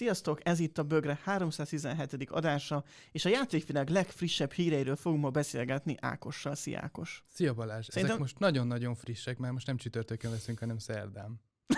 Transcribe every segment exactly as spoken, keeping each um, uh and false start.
Sziasztok, ez itt a Bögre háromszáztizenhetedik adása, és a játékvilág legfrissebb híreiről fogunk ma beszélgetni Ákossal. Szia, Ákos! Szia Balázs! Szerintem... Ezek most nagyon-nagyon frissek, mert most nem csütörtökön leszünk, hanem szerdán.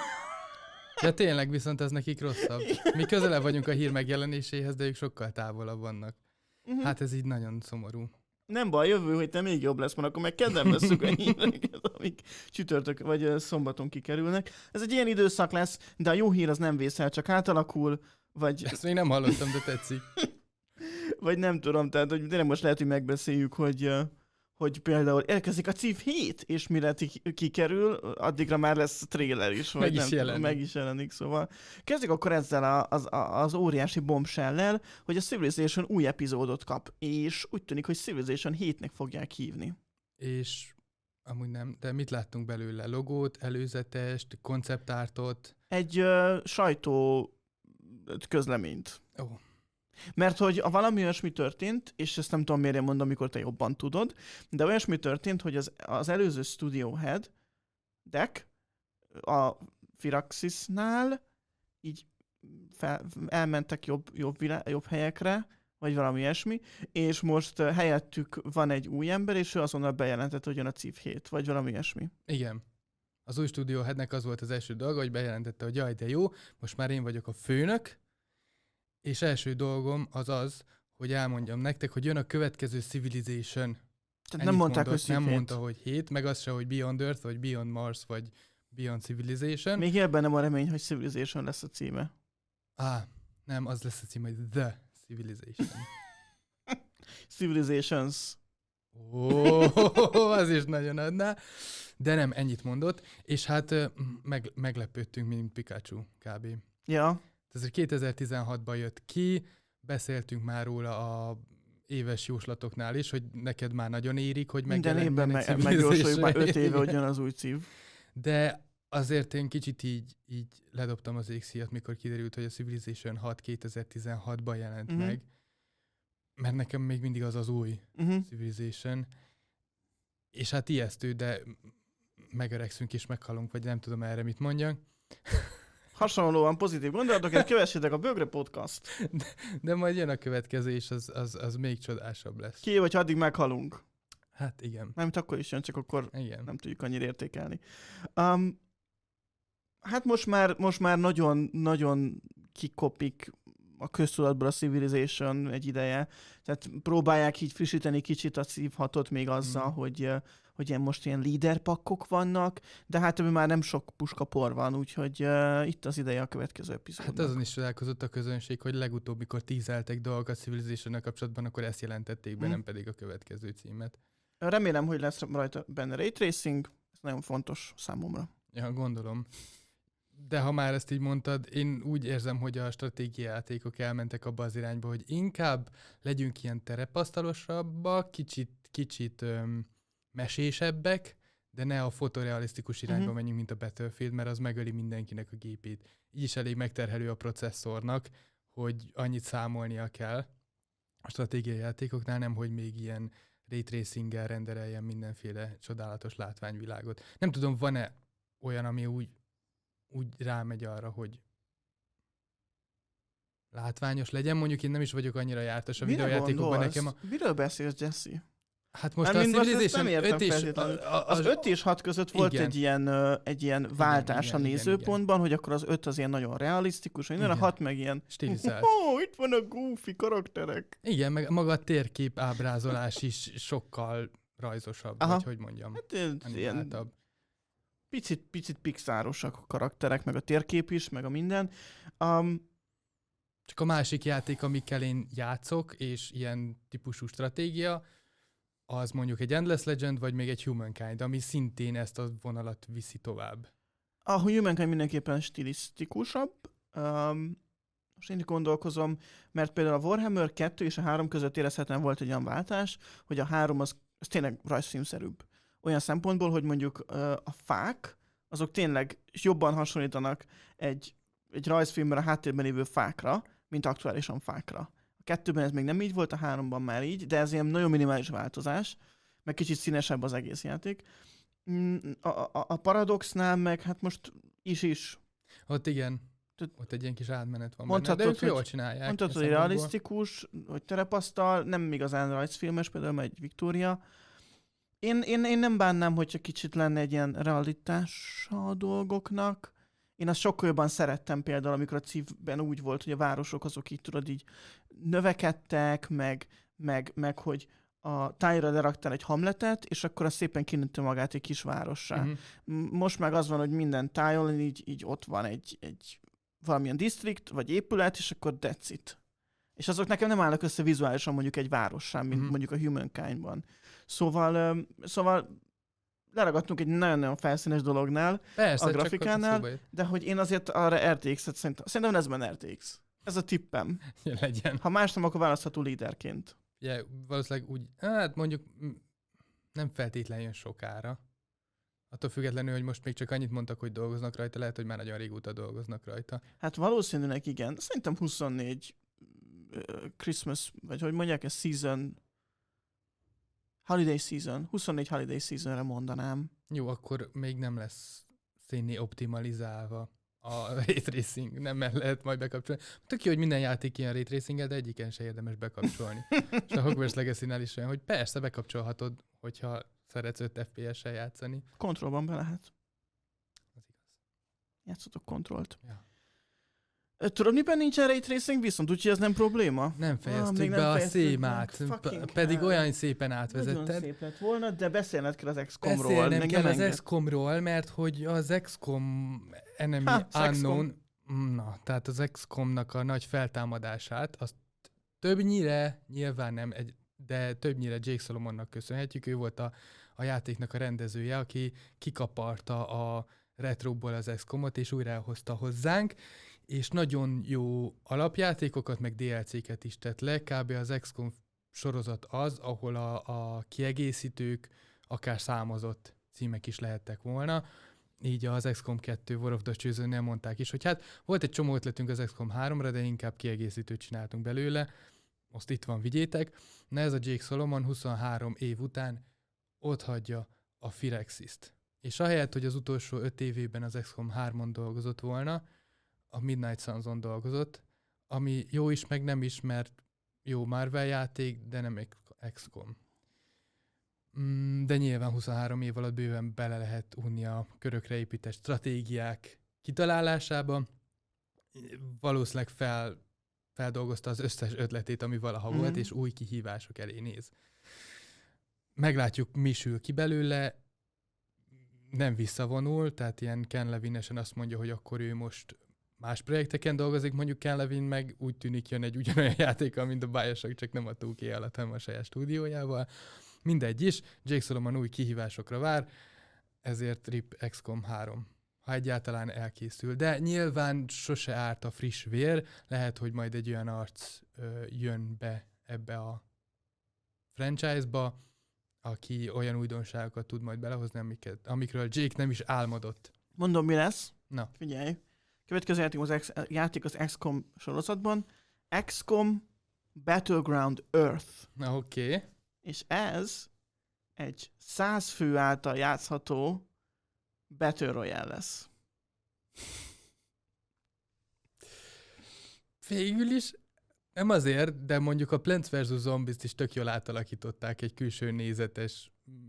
De tényleg viszont ez nekik rosszabb. Mi közelebb vagyunk a hír megjelenéséhez, de ők sokkal távolabb vannak. Uh-huh. Hát ez így nagyon szomorú. Nem baj, jövő héten még jobb lesz, mert akkor meg kedden veszünk a híreket, amik csütörtök vagy szombaton kikerülnek. Ez egy ilyen időszak lesz, de a jó hír az nem vészel, csak átalakul, vagy... Ezt még nem hallottam, de tetszik. Vagy nem tudom, tehát hogy tényleg most lehet, hogy megbeszéljük, hogy, hogy például érkezik a Civ hét, és mire kikerül, addigra már lesz trailer is, vagy meg nem is tudom, jelenik. meg is jelenik, szóval. Kezdjük akkor ezzel a, az, az óriási bombshell-lel, hogy a Civilization új epizódot kap, és úgy tűnik, hogy Civilization hétnek fogják hívni. És amúgy nem, de mit láttunk belőle? Logót, előzetest, konceptártot? Egy uh, sajtó közleményt. Ó. Oh. Mert hogy a valami olyasmi történt, és ezt nem tudom miért én mondom, amikor te jobban tudod, de olyasmi történt, hogy az, az előző Studio Head deck a Firaxisnál így fel, elmentek jobb, jobb, vilá, jobb helyekre, vagy valami ilyesmi, és most helyettük van egy új ember, és ő azonnal bejelentett, hogy jön a Civ hét, vagy valami ilyesmi. Igen. Az új Studio Headnek az volt az első dolga, hogy bejelentette, hogy jaj, de jó, most már én vagyok a főnök, és első dolgom az az, hogy elmondjam nektek, hogy jön a következő Civilization. Tehát nem mondták, mondott, hogy Civ Nem hét. mondta, hogy hét, meg az se, hogy Beyond Earth, vagy Beyond Mars, vagy Beyond Civilization. Még ebben nem a remény, hogy Civilization lesz a címe. Á, nem, az lesz a címe, hogy The Civilization. Civilizations. Ó, az is nagyon adná. De nem, ennyit mondott. És hát meg, meglepődtünk, mint Pikachu kb. Ja. Ez kétezer-tizenhatban jött ki, beszéltünk már róla a éves jóslatoknál is, hogy neked már nagyon érik, hogy megjelenjen minden egy évben meg, megjósoljuk már öt éve, hogy jön az új Civ. De azért én kicsit így, így ledobtam az égszíjat, mikor kiderült, hogy a Civilization hat kétezer-tizenhatban jelent uh-huh. meg, mert nekem még mindig az az új uh-huh. Civilization. És hát ijesztő, de megöregszünk és meghalunk, vagy nem tudom erre mit mondjak. Hasonlóan pozitív gondolatokat, kövessétek a Bögre Podcast. De, de majd jön a következő, és az, az, az még csodásabb lesz. Ki, vagy addig meghalunk. Hát igen. Nem, akkor is jön, csak akkor igen. nem tudjuk annyira értékelni. Um, hát most már, most már nagyon, nagyon kikopik a köztudatból a Civilization egy ideje. Tehát próbálják így frissíteni kicsit a Civ hatot még azzal, mm. hogy, hogy ilyen most ilyen leaderpakkok vannak, de hát ebben már nem sok puskapor van, úgyhogy uh, itt az ideje a következő epizódnak. Hát azon is csodálkozott a közönség, hogy legutóbb, mikor tízeltek dolgokat Civilization-nel kapcsolatban, akkor ezt jelentették be, mm. nem pedig a következő címet. Remélem, hogy lesz rajta benne ray tracing, ez nagyon fontos számomra. Ja, gondolom. De ha már ezt így mondtad, én úgy érzem, hogy a stratégiai játékok elmentek abba az irányba, hogy inkább legyünk ilyen terepasztalosabbak, kicsit, kicsit öm, mesésebbek, de ne a fotorealisztikus irányba uh-huh. menjünk, mint a Battlefield, mert az megöli mindenkinek a gépét. Így is elég megterhelő a processzornak, hogy annyit számolnia kell a stratégiai játékoknál, nem hogy még ilyen ray tracinggel rendereljen mindenféle csodálatos látványvilágot. Nem tudom, van-e olyan, ami úgy úgy rámegy arra, hogy látványos legyen. Mondjuk én nem is vagyok annyira jártas a videójátékokban nekem. A... Miről beszélsz, Jesse? Hát most hát a Civilization öt és... A, a, az öt és hat között volt igen. egy ilyen, uh, egy ilyen váltás igen, a igen, nézőpontban, igen. hogy akkor az öt az ilyen nagyon realisztikus, hogy a hat meg ilyen stilizált. Oh, itt van a goofy karakterek. Igen, meg maga a térkép ábrázolás is sokkal rajzosabb, aha. vagy hogy mondjam. Hát ilyen... Picit, picit pixárosak a karakterek, meg a térkép is, meg a minden. Um, Csak a másik játék, amikkel én játszok, és ilyen típusú stratégia, az mondjuk egy Endless Legend, vagy még egy Humankind, ami szintén ezt a vonalat viszi tovább. A Humankind mindenképpen stilisztikusabb. Um, most én gondolkozom, mert például a Warhammer kettő és a három között érezhetően volt egy olyan váltás, hogy a három az, az tényleg rajzfilmszerűbb. Olyan szempontból, hogy mondjuk a fák, azok tényleg jobban hasonlítanak egy, egy rajzfilmben a háttérben lévő fákra, mint aktuálisan fákra. A kettőben ez még nem így volt, a háromban már így, de ez ilyen nagyon minimális változás, meg kicsit színesebb az egész játék. A, a, a Paradoxnál meg hát most is is. Ott igen. Ott egy ilyen kis átmenet van mondhatod, benne, de ők hogy, jól csinálják. mondhatod, hogy realisztikus, hogy terepasztal, nem igazán rajzfilmes, például egy Victoria. Én, én, én nem bánnám, hogyha kicsit lenne egy ilyen realitása a dolgoknak. Én azt sokkal jobban szerettem például, amikor a Civben úgy volt, hogy a városok azok így tudod így növekedtek, meg, meg, meg hogy a tájra leraktál egy hamletet, és akkor az szépen kinőtte magát egy kis várossá. Uh-huh. Most meg az van, hogy minden tájon így, így ott van egy, egy valamilyen distrikt, vagy épület, és akkor that's it. És azok nekem nem állnak össze vizuálisan mondjuk egy várossá, mint uh-huh. mondjuk a Humankind-ban. Szóval, szóval leragadtunk egy nagyon-nagyon felszínes dolognál, persze, a grafikánál, de hogy én azért arra er té iksz-et szerintem, szerintem ez benne er té iksz. Ez a tippem. Ja, legyen. Ha más nem, akkor választható líderként. Ja, valószínűleg úgy, hát mondjuk nem feltétlenül jön sokára. Attól függetlenül, hogy most még csak annyit mondtak, hogy dolgoznak rajta, lehet, hogy már nagyon régóta dolgoznak rajta. Hát valószínűleg igen. Szerintem huszonnégy uh, Christmas, vagy hogy mondják, ez season, holiday season, huszonnégy holiday seasonre mondanám. Jó, akkor még nem lesz szénné optimalizálva a ray tracing, nem lehet majd bekapcsolni. Tök jó, hogy minden játék ilyen ray tracing-el, de egyiken se érdemes bekapcsolni. És a Hogwarts Legacy-nál is olyan, hogy persze bekapcsolhatod, hogyha szeretsz öt ef pé es-sel játszani. Kontrollban be lehet. Az igaz. Játszotok kontrollt. Ja. Tudod, miben nincsen ray tracing, viszont úgyhogy ez nem probléma? Nem fejeztük ah, be nem a szémát, P- pedig kell. Olyan szépen átvezetted. Nagyon szép lett volna, de beszélned kell az iksz kom-ról. Beszélnem kell az iksz kom-ról, mert hogy az iksz kom Enemy ha, Unknown, na, tehát az iksz kom-nak a nagy feltámadását, azt többnyire, nyilván nem, egy, de többnyire Jake Solomonnak köszönhetjük, ő volt a, a játéknak a rendezője, aki kikaparta a retroból az iksz kom-ot, és újra elhozta hozzánk, és nagyon jó alapjátékokat, meg dé el cé-ket is tett le. Kb. Az iksz kom sorozat az, ahol a, a kiegészítők akár számozott címek is lehettek volna. Így az iksz kom kettő War of the Chosen-nél mondták is, hogy hát volt egy csomó ötletünk az iksz kom háromra, de inkább kiegészítőt csináltunk belőle. Most itt van, vigyétek. Na ez a Jake Solomon huszonhárom év után otthagyja a Firaxist. És ahelyett, hogy az utolsó öt évében az iksz kom hármon dolgozott volna, a Midnight Suns-on dolgozott, ami jó is, meg nem is, mert jó Marvel játék, de nem iksz kom. De nyilván huszonhárom év alatt bőven bele lehet unni a körökre épített stratégiák kitalálásába. Valószínűleg fel, feldolgozta az összes ötletét, ami valaha mm-hmm. volt, és új kihívások elé néz. Meglátjuk, mi sül ki belőle, nem visszavonul, tehát ilyen Ken Levine-esen azt mondja, hogy akkor ő most más projekteken dolgozik, mondjuk Ken Levine meg úgy tűnik jön egy ugyanolyan játékkal, mint a Bioshock, csak nem a two K alatt, hanem a saját stúdiójával. Mindegy is, Jake Solomon új kihívásokra vár, ezért rip iksz kom három, ha egyáltalán elkészül. De nyilván sose árt a friss vér, lehet, hogy majd egy olyan arc ö, jön be ebbe a franchise-ba, aki olyan újdonságokat tud majd belehozni, amiket, amikről Jake nem is álmodott. Mondom, mi lesz? Na. Figyelj. Következő játék az, X, játék az iksz kom sorozatban. iksz kom Battleground Earth. Na, oké. Okay. És ez egy száz fő által játszható Battle Royale lesz. Végül is nem azért, de mondjuk a Plants versus. Zombies-t is tök jól átalakították egy külső nézetes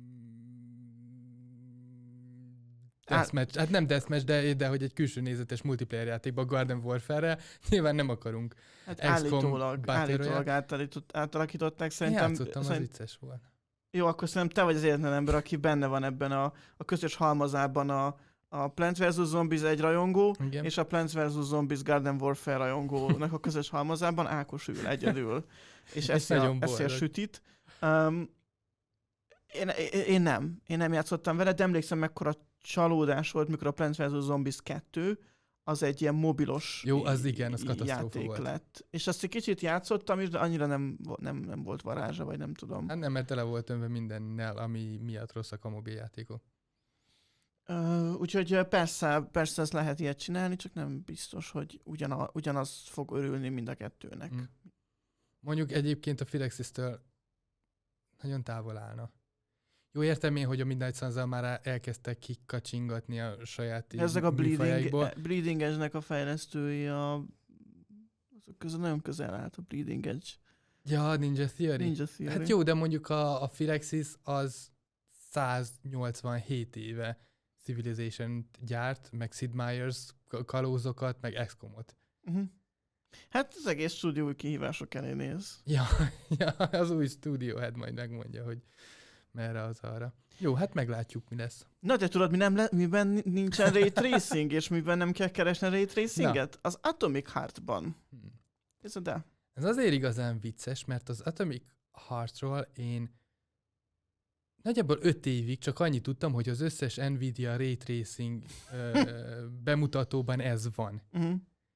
deathmatch, hát nem deathmatch, de, de hogy egy külső nézetes multiplayer játékban Garden Warfare-re nyilván nem akarunk. Hát állítólag, állítólag átalakították, szerintem. Játszottam, szerint... az vicces volt. Jó, akkor szerintem te vagy az egyetlen ember, aki benne van ebben a, a közös halmazában a, a Plants versus. Zombies egy rajongó, igen. És a Plants versus. Zombies Garden Warfare rajongónak a közös halmazában Ákos ül egyedül, és eszi a, eszi a sütit. Um, én, én nem. Én nem játszottam vele, de emlékszem, mekkora csalódás volt, mikor a Plants versus. Zombies kettő az egy ilyen mobilos Jó, az igen, az katasztrófa játék volt. Lett. És azt egy kicsit játszottam is, de annyira nem, nem, nem volt varázsa, vagy nem tudom. Hát nem, mert tele volt önve mindennel, ami miatt rosszak a mobil játékok. Uh, úgyhogy persze, persze ezt lehet ilyet csinálni, csak nem biztos, hogy ugyana, ugyanaz fog örülni mind a kettőnek. Mm. Mondjuk egyébként a Firaxis-től nagyon távol állna. Jó, értem én, hogy a Midnight Suns-al már elkezdtek kikacsingatni a saját Ezek a Bleeding, műfajaikból. Bleeding Edge-nek a fejlesztői, a, azok közül nagyon közel állt a Bleeding Edge. Ja, Ninja Theory. Ninja Theory. Hát jó, de mondjuk a, a Firaxis az száznyolcvanhét éve Civilization-t gyárt, meg Sid Meier's kalózokat, meg X COM-ot. Uh-huh. Hát az egész stúdió új kihívások elé néz. Ja, ja, az új Studiohead majd megmondja, hogy merre az arra. Jó, hát meglátjuk, mi lesz. Na, de tudod, mi nem le- miben nincsen Ray Tracing, és miben nem kell keresni Ray Tracinget? Az Atomic Heart-ban. Hmm. Ez a de. Ez azért igazán vicces, mert az Atomic Heartról én nagyjából öt évig csak annyit tudtam, hogy az összes Nvidia Ray Tracing ö, bemutatóban ez van. Uh-huh.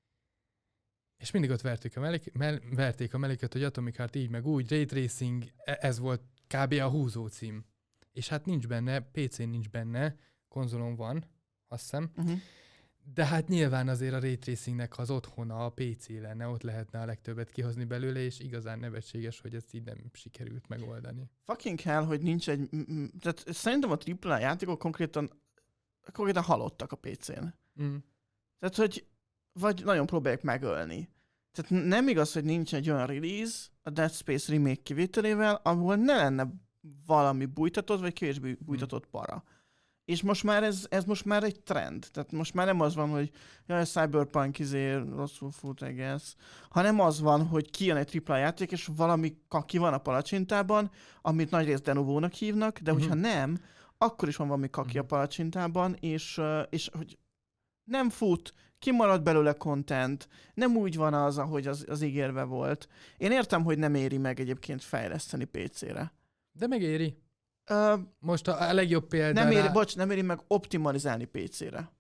És mindig ott verték a, melik, mell, verték a melléket, hogy Atomic Heart így meg úgy, Ray Tracing, ez volt kb. A húzó cím. És hát nincs benne, pé cén nincs benne, konzolon van, azt hiszem. Uh-huh. De hát nyilván azért a Ray Tracingnek az otthona a pé cé lenne, ott lehetne a legtöbbet kihozni belőle, és igazán nevetséges, hogy ezt így nem sikerült megoldani. Fucking hell, hogy nincs egy... m- m- tehát szerintem a á á á játékok konkrétan, konkrétan halottak a pé cén. Mm. Tehát, hogy vagy nagyon próbálják megölni. Tehát nem igaz, hogy nincs egy olyan release a Dead Space remake kivételével, ahol ne lenne valami bújtatott, vagy kevésbé bújtatott para. És most már ez, ez most már egy trend. Tehát most már nem az van, hogy jaj, a Cyberpunk izé rosszul fut, I guess, hanem az van, hogy kijön egy á á á játék, és valami kaki van a palacsintában, amit nagyrészt Denovónak hívnak, de hogyha Mhm. nem, akkor is van valami kaki a Mhm. palacsintában, és, ö, és hogy nem fut, kimarad belőle content, nem úgy van az, ahogy az, az ígérve volt. Én értem, hogy nem éri meg egyébként fejleszteni pé cére. De megéri. Ö, Most a, a legjobb példa nem éri, rá... bocs, nem éri meg optimalizálni pé cére.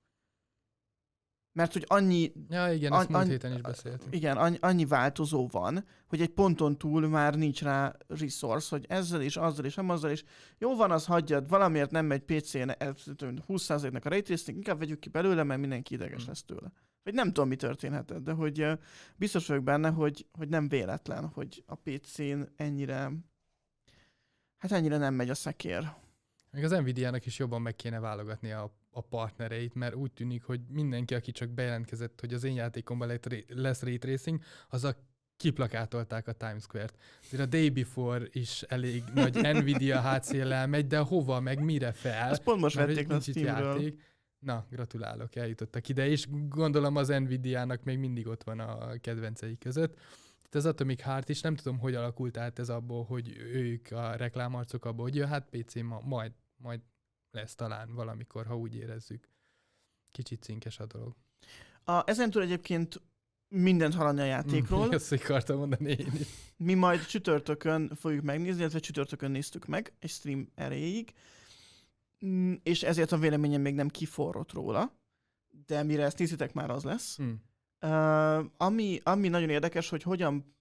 Mert hogy annyi, Ja, igen, An- ezt múlt an- héten is beszéltünk. igen, annyi, annyi változó van, hogy egy ponton túl már nincs rá resource, hogy ezzel is, azzal is, nem azzal is. Jó van, az hagyjad, valamiért nem megy pé cén húsz százaléknak a ray tracing, inkább vegyük ki belőle, mert mindenki ideges Hmm. lesz tőle. Vagy nem tudom, mi történhetett, de hogy ö, biztos vagyok benne, hogy, hogy nem véletlen, hogy a pé cén ennyire, hát ennyire nem megy a szekér. Meg az Nvidia-nak is jobban meg kéne válogatni a, a partnereit, mert úgy tűnik, hogy mindenki, aki csak bejelentkezett, hogy az én játékomban lett- lesz Ray Tracing, azzal kiplakátolták a Times Square-t. Azért a Day Before is elég nagy Nvidia hátszéllel megy, de hova, meg mire fel? Ezt pont most Mert vették hogy le a nincs itt Steamről. játék. Na, gratulálok, eljutottak ide, és gondolom az Nvidia-nak még mindig ott van a kedvencei között. Itt az Atomic Heart is, nem tudom, hogy alakult át ez abból, hogy ők a reklámarcok abból, hogy ja, hát pé cén ma, majd, majd lesz talán valamikor, ha úgy érezzük. Kicsit cinkes a dolog. A, ezentúl egyébként mindent hallani a játékról. Azt akartam mondani én is. Mi majd csütörtökön fogjuk megnézni, illetve csütörtökön néztük meg, egy stream erejéig, Mm, és ezért a véleményem még nem kiforrott róla, de mire ezt nézitek, már az lesz. Hm. Uh, ami, ami nagyon érdekes, hogy hogyan,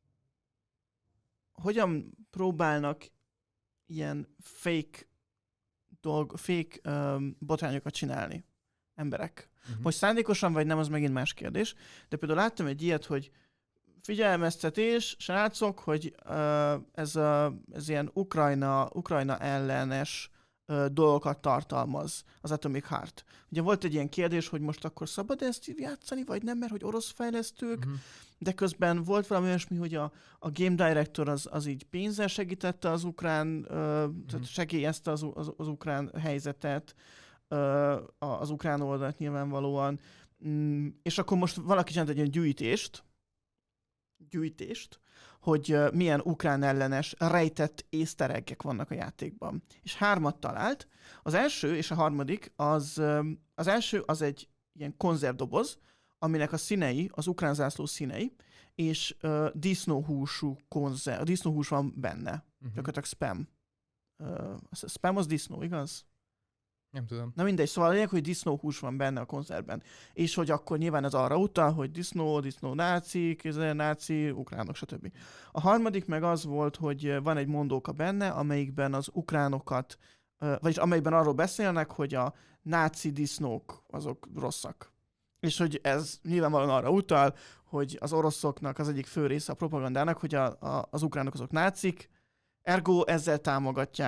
hogyan próbálnak ilyen fake dolg, fake um, botrányokat csinálni emberek. Uh-huh. Hogy szándékosan vagy nem, az megint más kérdés. De például láttam egy ilyet, hogy figyelmeztetés, srácok, hogy uh, ez, a, ez ilyen Ukrajna, Ukrajna ellenes uh, dolgokat tartalmaz az Atomic Heart. Ugye volt egy ilyen kérdés, hogy most akkor szabad ezt játszani, vagy nem, mert hogy orosz fejlesztők, Uh-huh. de közben volt valami olyasmi, hogy a, a game director az, az így pénzzel segítette az ukrán, uh, tehát segélyezte az, az, az ukrán helyzetet, uh, az ukrán oldalt nyilvánvalóan, mm, és akkor most valaki csinált egy ilyen gyűjtést, gyűjtést, hogy uh, milyen ukrán ellenes rejtett easter eggek vannak a játékban. És hármat talált. Az első és a harmadik, az, um, az első az egy ilyen konzervdoboz, aminek a színei, az ukrán zászló színei, és uh, disznóhúsú konzerv, a disznóhús van benne. Uh-huh. Gyakorlatilag spam. Uh, a spam az disznó, igaz? Nem tudom. Na mindegy, szóval a lényeg, hogy disznóhús van benne a konzervben. És hogy akkor nyilván ez arra utal, hogy disznó, disznó nácik, náci, ukránok, stb. A harmadik meg az volt, hogy van egy mondóka benne, amelyikben az ukránokat, vagyis amelyikben arról beszélnek, hogy a náci disznók azok rosszak. És hogy ez nyilvánvalóan arra utal, hogy az oroszoknak az egyik fő része a propagandának, hogy a, a, az ukránok azok nácik, ergo ezzel támogatják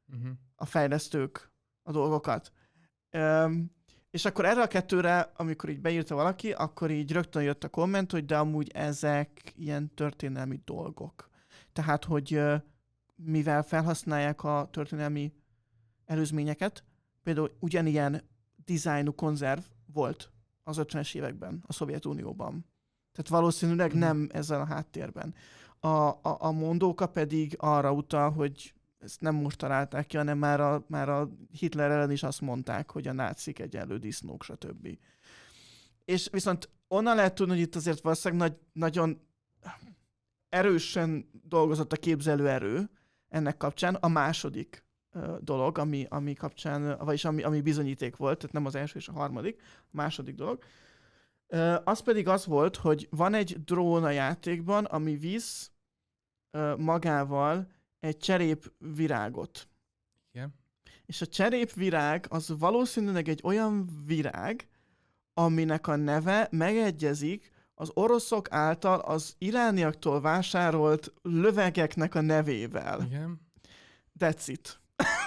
Uh-huh. a fejlesztők a dolgokat. Um, és akkor erre a kettőre, amikor így beírta valaki, akkor így rögtön jött a komment, hogy de amúgy ezek ilyen történelmi dolgok. Tehát, hogy uh, mivel felhasználják a történelmi előzményeket, például ugyanilyen dizájnú konzerv volt az ötvenes években a Szovjetunióban. Tehát valószínűleg mm. nem ezzel a háttérben. A, a, a mondóka pedig arra utal, hogy ezt nem most találták ki, hanem már a, már a Hitler ellen is azt mondták, hogy a nácik egyenlő disznók, stb. És viszont onnan lehet tudni, hogy itt azért valószínűleg nagy, nagyon erősen dolgozott a képzelőerő ennek kapcsán. A második uh, dolog, ami, ami kapcsán, vagyis ami, ami bizonyíték volt, tehát nem az első és a harmadik, a második dolog, uh, az pedig az volt, hogy van egy drón a játékban, ami visz uh, magával egy cserépvirágot. Igen. És a cserépvirág az valószínűleg egy olyan virág, aminek a neve megegyezik az oroszok által az irániaktól vásárolt lövegeknek a nevével. Igen. That's it.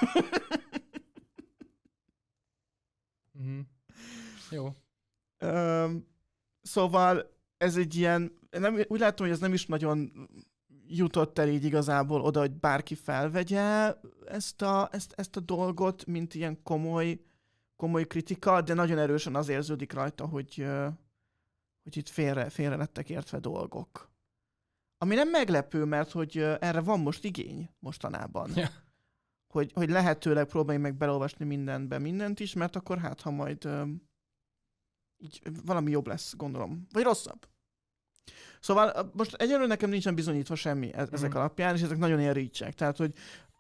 uh-huh. Jó. Um, szóval ez egy ilyen, nem, úgy látom, hogy ez nem is nagyon jutott el így igazából oda, hogy bárki felvegye ezt a, ezt, ezt a dolgot, mint ilyen komoly, komoly kritika, de nagyon erősen az érződik rajta, hogy, hogy itt félre, félre lettek értve dolgok. Ami nem meglepő, mert hogy erre van most igény mostanában. Yeah. Hogy, hogy lehetőleg próbálj meg belolvasni mindenbe mindent is, mert akkor hát, ha majd így valami jobb lesz, gondolom. Vagy rosszabb. Szóval most egyelőre nekem nincsen bizonyítva semmi ezek mm. alapján, és ezek nagyon ilyen reach-ek. Tehát, hogy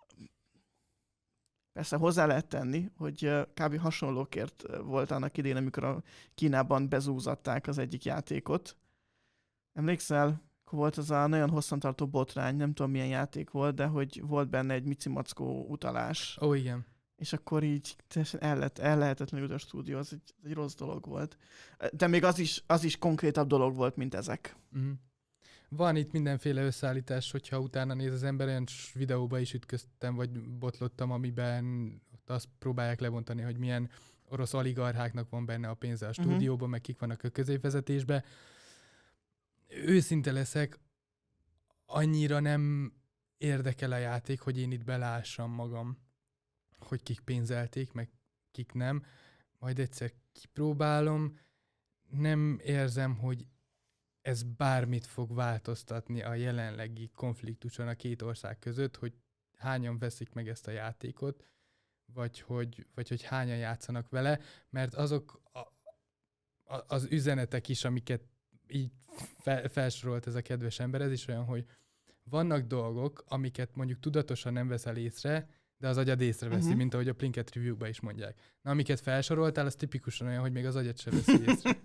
persze hozzá lehet tenni, hogy kb. Hasonlókért volt annak idén, amikor a Kínában bezúzatták az egyik játékot. Emlékszel? Volt az a nagyon hosszantartó botrány, nem tudom milyen játék volt, de hogy volt benne egy micimackó utalás. Ó, igen. És akkor így el, lehet, el lehetetlenül a stúdió, az egy, egy rossz dolog volt. De még az is, az is konkrétabb dolog volt, mint ezek. Mm. Van itt mindenféle összeállítás, hogyha utána néz az ember, olyan videóba is ütköztem, vagy botlottam, amiben azt próbálják lebontani, hogy milyen orosz oligarcháknak van benne a pénze a stúdióban, uh-huh. meg kik vannak a középvezetésben. Őszinte leszek, annyira nem érdekel a játék, hogy én itt belássam magam, hogy kik pénzelték, meg kik nem. Majd egyszer kipróbálom. Nem érzem, hogy ez bármit fog változtatni a jelenlegi konfliktuson a két ország között, hogy hányan veszik meg ezt a játékot, vagy hogy, vagy hogy hányan játszanak vele, mert azok a, a, az üzenetek is, amiket így fel, felsorolt ez a kedves ember, ez is olyan, hogy vannak dolgok, amiket mondjuk tudatosan nem veszel észre, de az agyad észreveszi, uh-huh. mint ahogy a Plinket review-ba is mondják. Na, amiket felsoroltál, az tipikusan olyan, hogy még az agyad sem veszi észre.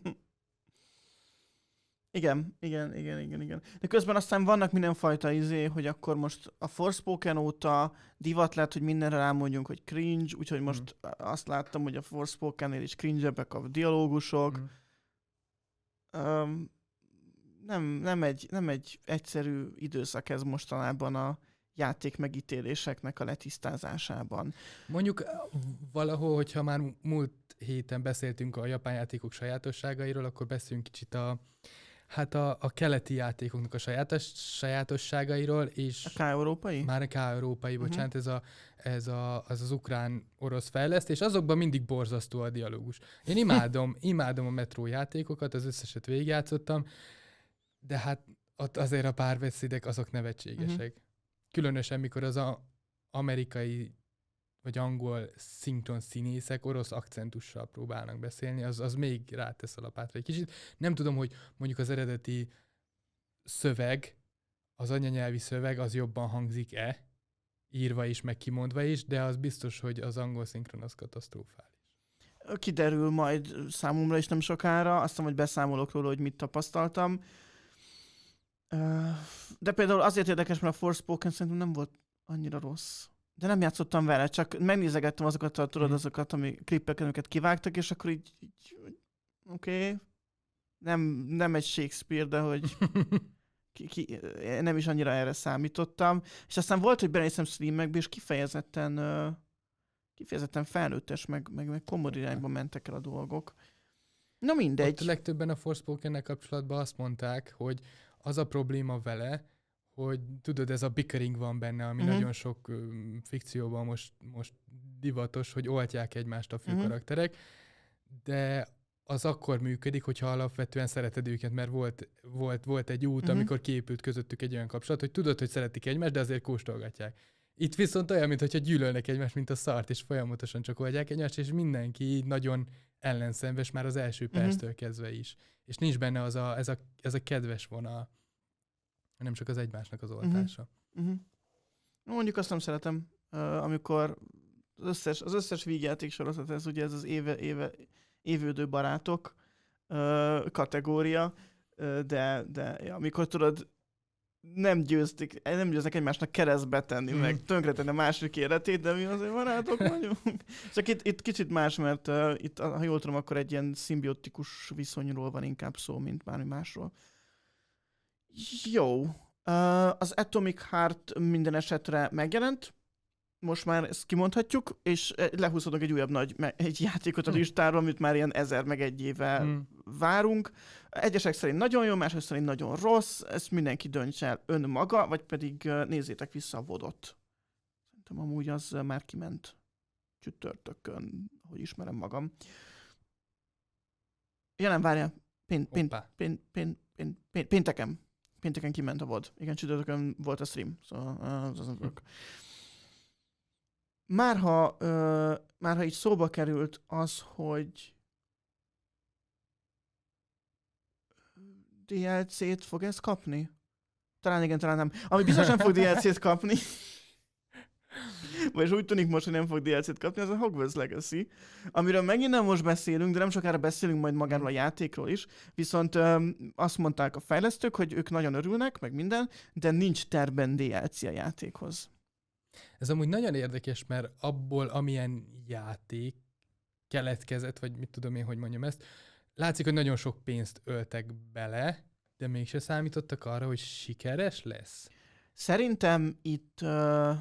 Igen, igen, igen, igen, igen. De közben aztán vannak mindenfajta izé, hogy akkor most a Forspoken óta divat lett, hogy mindenre rámondjunk, hogy cringe, úgyhogy most mm. azt láttam, hogy a Forspokennél is cringe-ebbek a dialógusok. Mm. Um, nem, nem, egy, nem egy egyszerű időszak ez mostanában a játék megítéléseknek a letisztázásában. Mondjuk valahol, hogyha már múlt héten beszéltünk a japán játékok sajátosságairól, akkor beszéljünk kicsit a Hát a, a keleti játékoknak a sajátos, sajátosságairól, és... A K-európai? Már a K-európai, uh-huh. bocsánat, ez, a, ez a, az, az ukrán-orosz fejlesztés, azokban mindig borzasztó a dialógus. Én imádom, imádom a Metro játékokat, az összeset végigjátszottam, de hát ott azért a párbeszédek azok nevetségesek. Uh-huh. Különösen, mikor az a amerikai vagy angol szinkron színészek orosz akcentussal próbálnak beszélni, az, az még rátesz a lapátra egy kicsit. Nem tudom, hogy mondjuk az eredeti szöveg, az anyanyelvi szöveg az jobban hangzik-e, írva is, meg kimondva is, de az biztos, hogy az angol szinkron az katasztrofális. Kiderül majd számomra is nem sokára, aztán, hogy beszámolok róla, hogy mit tapasztaltam. De például azért érdekes, mert a Forspoken szerintem nem volt annyira rossz. De nem játszottam vele, csak megnézegettem azokat, a, tudod, azokat, ami klippeken őket kivágtak, és akkor így, így oké, okay. nem, nem egy Shakespeare, de hogy ki, ki, nem is annyira erre számítottam. És aztán volt, hogy belenéztem streamekbe, és kifejezetten, uh, kifejezetten felnőttes, meg, meg, meg komoly irányba mentek el a dolgok. Na mindegy. Ott a legtöbben a Forspoken-nel kapcsolatban azt mondták, hogy az a probléma vele, hogy tudod, ez a bickering van benne, ami uh-huh. nagyon sok uh, fikcióban most, most divatos, hogy oltják egymást a fő uh-huh. karakterek, de az akkor működik, hogyha alapvetően szereted őket, mert volt, volt, volt egy út, uh-huh. amikor kiépült közöttük egy olyan kapcsolat, hogy tudod, hogy szeretik egymást, de azért kóstolgatják. Itt viszont olyan, mintha gyűlölnek egymást, mint a szart, és folyamatosan csak oltják egymást, és mindenki így nagyon ellenszenves már az első uh-huh. perctől kezdve is. És nincs benne az a, ez, a, ez a kedves vonal, nem csak az egymásnak az oltása. Uh-huh. Uh-huh. Mondjuk azt nem szeretem, uh, amikor az összes, az összes vígjáték sorozat, ez ugye ez az éve, éve, évődő barátok uh, kategória, uh, de, de ja, amikor tudod, nem győztik, nem győznek egymásnak keresztbe tenni, mm. meg tönkretenni a másik életét, de mi azért barátok vagyunk. Csak itt, itt kicsit más, mert uh, itt, ha jól tudom, akkor egy ilyen szimbiotikus viszonyról van inkább szó, mint bármi másról. Jó. Uh, az Atomic Heart minden esetre megjelent. Most már ezt kimondhatjuk, és lehúzhatunk egy újabb nagy egy játékot a listáról, amit már ilyen ezer meg egy éve hmm. várunk. Egyesek szerint nagyon jó, mások szerint nagyon rossz, ezt mindenki döntse el önmaga, vagy pedig nézzétek vissza a vodot. Szerintem amúgy az már kiment csütörtökön, hogy ismerem magam. Ja nem, várjál, pént, pént, pént, pént, pént, pént, pénteken. Pénteken kiment a vod. Igen, csütörtökön volt a stream, szóval az az hm. Márha, uh, márha így szóba került az, hogy dé el cét fog ez kapni? Talán igen, talán nem. Ami biztos nem fog dé el cét kapni. Vagyis úgy tűnik most, hogy nem fog dé el cét kapni, az a Hogwarts Legacy, amiről megint nem most beszélünk, de nem sokára beszélünk majd magáról a játékról is, viszont um, azt mondták a fejlesztők, hogy ők nagyon örülnek, meg minden, de nincs terben dé el cé a játékhoz. Ez amúgy nagyon érdekes, mert abból, amilyen játék keletkezett, vagy mit tudom én, hogy mondjam ezt, látszik, hogy nagyon sok pénzt öltek bele, de mégse számítottak arra, hogy sikeres lesz? Szerintem itt... Uh...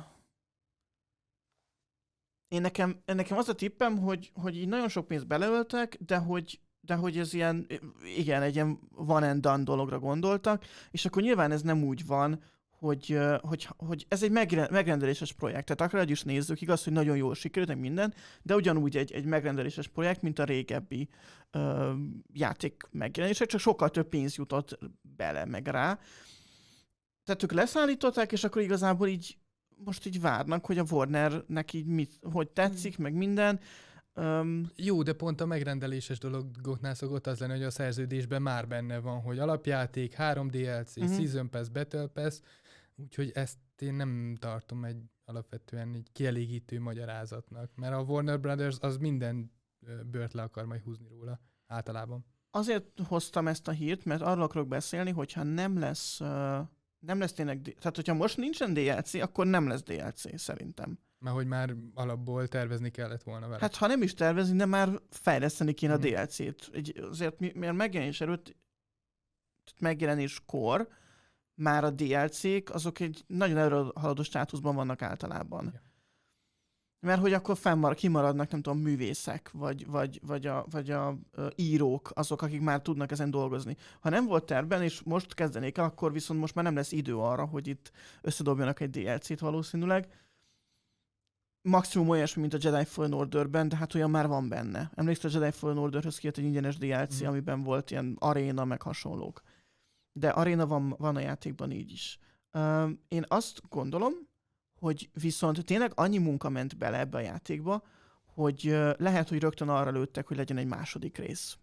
Én nekem, nekem az a tippem, hogy, hogy így nagyon sok pénzt beleöltek, de hogy, de hogy ez ilyen, igen, egy ilyen one and done dologra gondoltak, és akkor nyilván ez nem úgy van, Hogy, hogy, hogy ez egy megrendeléses projekt. Tehát akár is nézzük, igaz, hogy nagyon jól sikerült, minden, de ugyanúgy egy, egy megrendeléses projekt, mint a régebbi ö, játék megjelenések, csak sokkal több pénz jutott bele meg rá. Tehát ők leszállították, és akkor igazából így most így várnak, hogy a Warnernek így mit, hogy tetszik, meg minden. Um, Jó, de pont a megrendeléses dologoknál szokott az lenni, hogy a szerződésben már benne van, hogy alapjáték, három dé el cé, uh-huh. Season Pass, Battle Pass, úgyhogy ezt én nem tartom egy alapvetően egy kielégítő magyarázatnak, mert a Warner Brothers az minden bőrt le akar majd húzni róla, általában. Azért hoztam ezt a hírt, mert arról akarok beszélni, hogyha nem lesz, uh, nem lesz tényleg, tehát hogyha most nincsen dé el cé, akkor nem lesz dé el cé szerintem. Mert hogy már alapból tervezni kellett volna vele. Hát ha nem is tervezni, de már fejleszteni kéne hmm. a dé el cét. Egy, azért miért megjelenés előtt, megjelenéskor már a dé el cék, azok egy nagyon előrehaladó státuszban vannak általában. Ja. Mert hogy akkor fennmar, kimaradnak, nem tudom, művészek, vagy, vagy, vagy, a, vagy a, a írók, azok, akik már tudnak ezen dolgozni. Ha nem volt tervben, és most kezdenék el, akkor viszont most már nem lesz idő arra, hogy itt összedobjanak egy dé el cét valószínűleg. Maximum olyasmi, mint a Jedi Fallen Orderben, de hát olyan már van benne. Emlékszel, a Jedi Fallen Orderhöz kijött egy ingyenes dé el cé, mm. amiben volt ilyen aréna, meg hasonlók. De aréna van, van a játékban így is. Uh, én azt gondolom, hogy viszont tényleg annyi munka ment bele ebbe a játékba, hogy uh, lehet, hogy rögtön arra lőttek, hogy legyen egy második rész.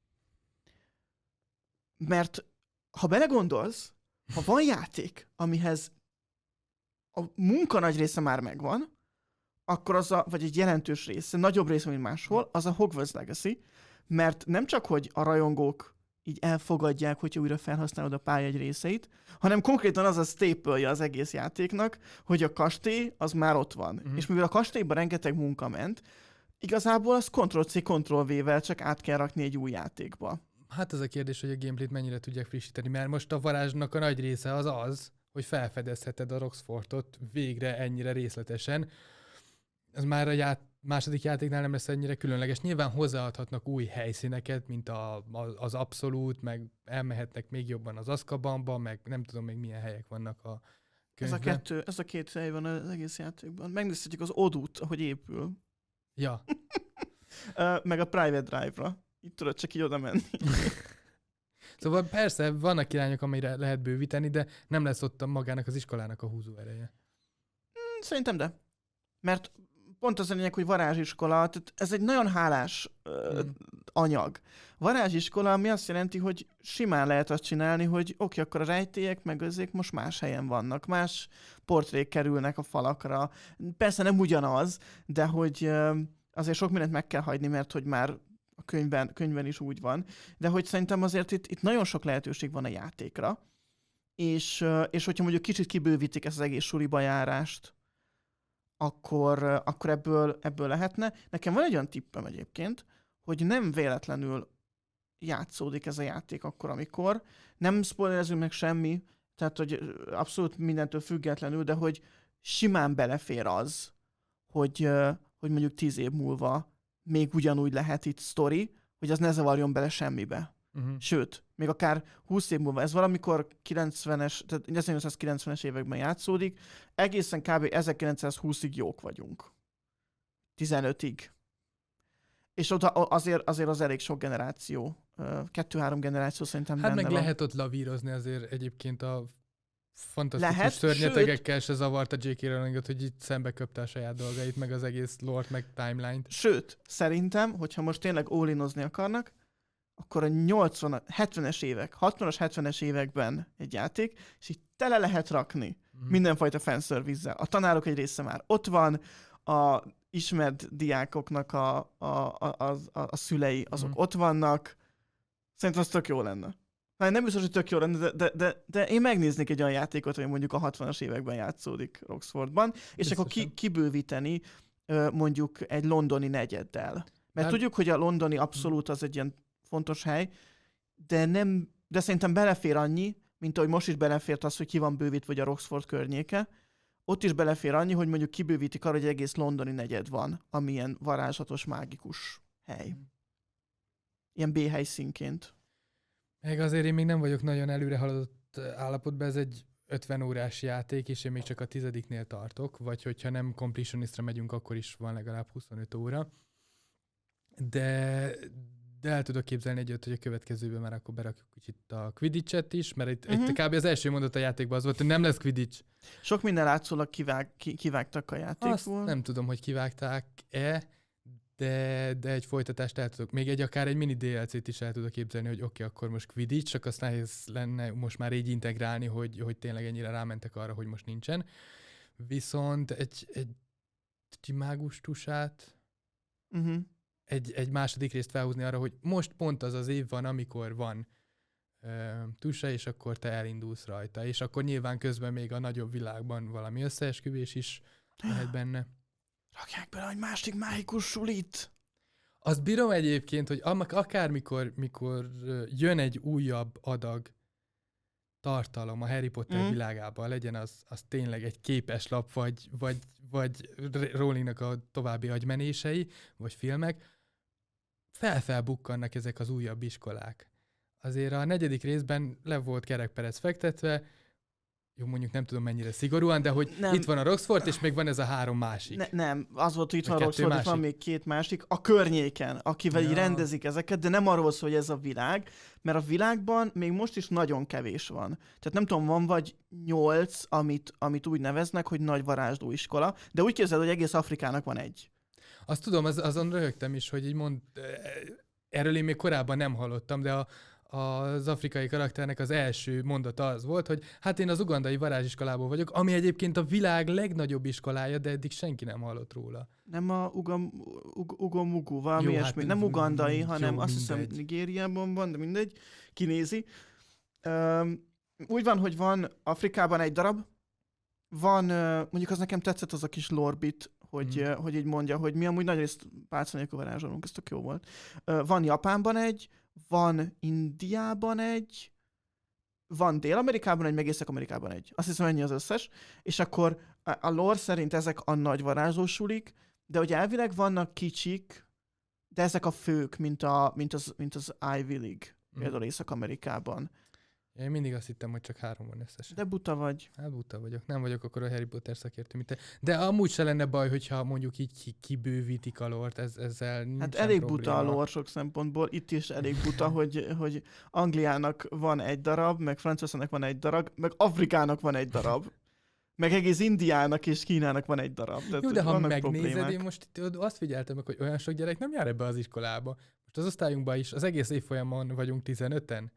Mert ha belegondolsz, ha van játék, amihez a munka nagy része már megvan, akkor az a, vagy egy jelentős része, nagyobb része, mint máshol, az a Hogwarts Legacy, mert nem csak, hogy a rajongók így elfogadják, hogyha újra felhasználod a pálya egy részeit, hanem konkrétan az a staple-je az egész játéknak, hogy a kastély az már ott van. Mm-hmm. És mivel a kastélyban rengeteg munka ment, igazából az Ctrl-C, Ctrl-V-vel csak át kell rakni egy új játékba. Hát az a kérdés, hogy a gameplayt mennyire tudják frissíteni, mert most a varázsnak a nagy része az az, hogy felfedezheted a Roxfortot végre ennyire részletesen. Ez már a ját- második játéknál nem lesz ennyire különleges. Nyilván hozzáadhatnak új helyszíneket, mint a, a, az Abszolút, meg elmehetnek még jobban az Azkabanba, meg nem tudom még milyen helyek vannak a könyvben. Ez a kettő, ez a két hely van az egész játékban. Megnézhetjük az Odút, ahogy épül. Ja. Meg a Private Drive-ra. Itt tudod csak így oda menni. Szóval persze vannak irányok, amire lehet bővíteni, de nem lesz ott a magának az iskolának a húzó ereje. Szerintem de. Mert pont az a lényeg, hogy varázsiskola, tehát ez egy nagyon hálás uh, hmm. anyag. Varázsiskola, ami azt jelenti, hogy simán lehet azt csinálni, hogy oké, akkor a rejtélyek meg azék most más helyen vannak, más portrék kerülnek a falakra. Persze nem ugyanaz, de hogy uh, azért sok mindent meg kell hagyni, mert hogy már a könyvben, könyvben is úgy van, de hogy szerintem azért itt, itt nagyon sok lehetőség van a játékra, és, uh, és hogyha mondjuk kicsit kibővítik ezt az egész suliba járást, akkor, akkor ebből, ebből lehetne. Nekem van egy olyan tippem egyébként, hogy nem véletlenül játszódik ez a játék akkor, amikor. Nem spoilerezünk meg semmi, tehát hogy abszolút mindentől függetlenül, de hogy simán belefér az, hogy, hogy mondjuk tíz év múlva még ugyanúgy lehet itt sztori, hogy az ne zavarjon bele semmibe. Uh-huh. Sőt, még akár húsz év múlva, ez valamikor kilencvenes, tehát ezernyolcszázkilencvenes években játszódik, egészen kb. ezerkilencszázhúszig jók vagyunk. tizenötig. És ott azért, azért az elég sok generáció, kettő-három generáció szerintem hát benne meg van. lehet ott lavírozni azért egyébként a fantasztikus lehet, szörnyetegekkel sőt, se zavarta jé ká. Rowlingot, hogy itt szembe köpte a saját dolgait, meg az egész lore, meg timeline-t. Sőt, szerintem, hogyha most tényleg all-inozni akarnak, akkor a nyolcvan, hetvenes évek, hatvanas, hetvenes években egy játék, és így tele lehet rakni mm. mindenfajta fanservice-zel. A tanárok egy része már ott van, a ismert diákoknak a, a, a, a, a szülei, azok mm. ott vannak. Szerintem az tök jó lenne. Hát nem biztos, hogy tök jó lenne, de, de, de, de én megnéznék egy olyan játékot, ami mondjuk a hatvanas években játszódik Roxfordban, és biztosan. Akkor ki, kibővíteni mondjuk egy londoni negyeddel. Mert hát... tudjuk, hogy a londoni abszolút az egy ilyen fontos hely, de nem, de szerintem belefér annyi, mint ahogy most is belefért az, hogy ki van bővítve, vagy a Roxford környéke. Ott is belefér annyi, hogy mondjuk kibővítik arra, hogy egész londoni negyed van, ami ilyen varázslatos, mágikus hely. Ilyen B-helyszínként. Meg azért én még nem vagyok nagyon előre haladott állapotban, ez egy ötven órás játék, és én még csak a tizediknél tartok, vagy hogyha nem completionistra megyünk, akkor is van legalább huszonöt óra. De, de el tudok képzelni egyet, hogy a következőben már akkor berakjuk kicsit a Quidditch-et is, mert itt, uh-huh. itt kb. Az első mondat a játékban az volt, hogy nem lesz Quidditch. Sok minden látszólag kivág, ki, kivágtak a játékból. Nem tudom, hogy kivágták-e, de, de egy folytatást el tudok. Még egy akár egy mini dé el cét is el tudok képzelni, hogy oké, okay, akkor most Quidditch, csak azt nehéz lenne most már így integrálni, hogy, hogy tényleg ennyire rámentek arra, hogy most nincsen. Viszont egy, egy mágus tusát, uh-huh. egy, egy második részt felhúzni arra, hogy most pont az az év van, amikor van uh, tusa, és akkor te elindulsz rajta. És akkor nyilván közben még a nagyobb világban valami összeesküvés is lehet benne. Rakják bele egy másik mágikus sulit. Azt bírom egyébként, hogy akármikor mikor jön egy újabb adag tartalom a Harry Potter mm. világában, legyen az, az tényleg egy képeslap, vagy, vagy, vagy Rowlingnak a további agymenései, vagy filmek, felfelbukkannak ezek az újabb iskolák. Azért a negyedik részben le volt kerekperec fektetve, jó, mondjuk nem tudom mennyire szigorúan, de hogy nem. Itt van a Roxford, és még van ez a három másik. Ne, nem, az volt, hogy itt van a Roxford, és van még két másik a környéken, akivel ja. így rendezik ezeket, de nem arról szól, hogy ez a világ, mert a világban még most is nagyon kevés van. Tehát nem tudom, van vagy nyolc, amit, amit úgy neveznek, hogy nagy varázslóiskola, de úgy képzeld, hogy egész Afrikának van egy. Azt tudom, az, azon röhögtem is, hogy így mond, erről én még korábban nem hallottam, de a az afrikai karakternek az első mondata az volt, hogy hát én az ugandai varázsiskolából vagyok, ami egyébként a világ legnagyobb iskolája, de eddig senki nem hallott róla. Nem a Ugam, Ug, Ugomugu, valami ilyesmi. Hát, nem ugandai, m- hanem jó, azt hiszem Nigériában van, de mindegy, kinézi. Um, úgy van, hogy van Afrikában egy darab, van, uh, mondjuk az nekem tetszett az a kis lorbit, hogy, hmm. uh, hogy így mondja, hogy mi amúgy nagyrészt pálca nélkül varázsolunk, ez tök jó volt. Uh, van Japánban egy, van Indiában egy, van Dél-Amerikában egy, meg Észak-Amerikában egy. Azt hiszem, ennyi az összes. És akkor a, a lore szerint ezek a nagy varázslósulik, de hogy elvileg vannak kicsik, de ezek a fők, mint, a, mint, az, mint az Ivy League, mm. például Észak-Amerikában. Én mindig azt hittem, hogy csak három van összesen. De buta vagy. Hát buta vagyok. Nem vagyok akkor a Harry Potter szakértő, mint te. De amúgy se lenne baj, hogyha mondjuk így kibővítik a lort, ez, ezzel nincs Hát elég probléma. buta a lore sok szempontból. Itt is elég buta, hogy, hogy Angliának van egy darab, meg Franciaországnak van egy darab, meg Afrikának van egy darab. Meg egész Indiának és Kínának van egy darab. Tehát jó, de ha megnézed, problémák. én most azt figyeltem meg, hogy olyan sok gyerek nem jár ebbe az iskolába. Most az osztályunkban is, az egész évfolyamon vagyunk tizenöten.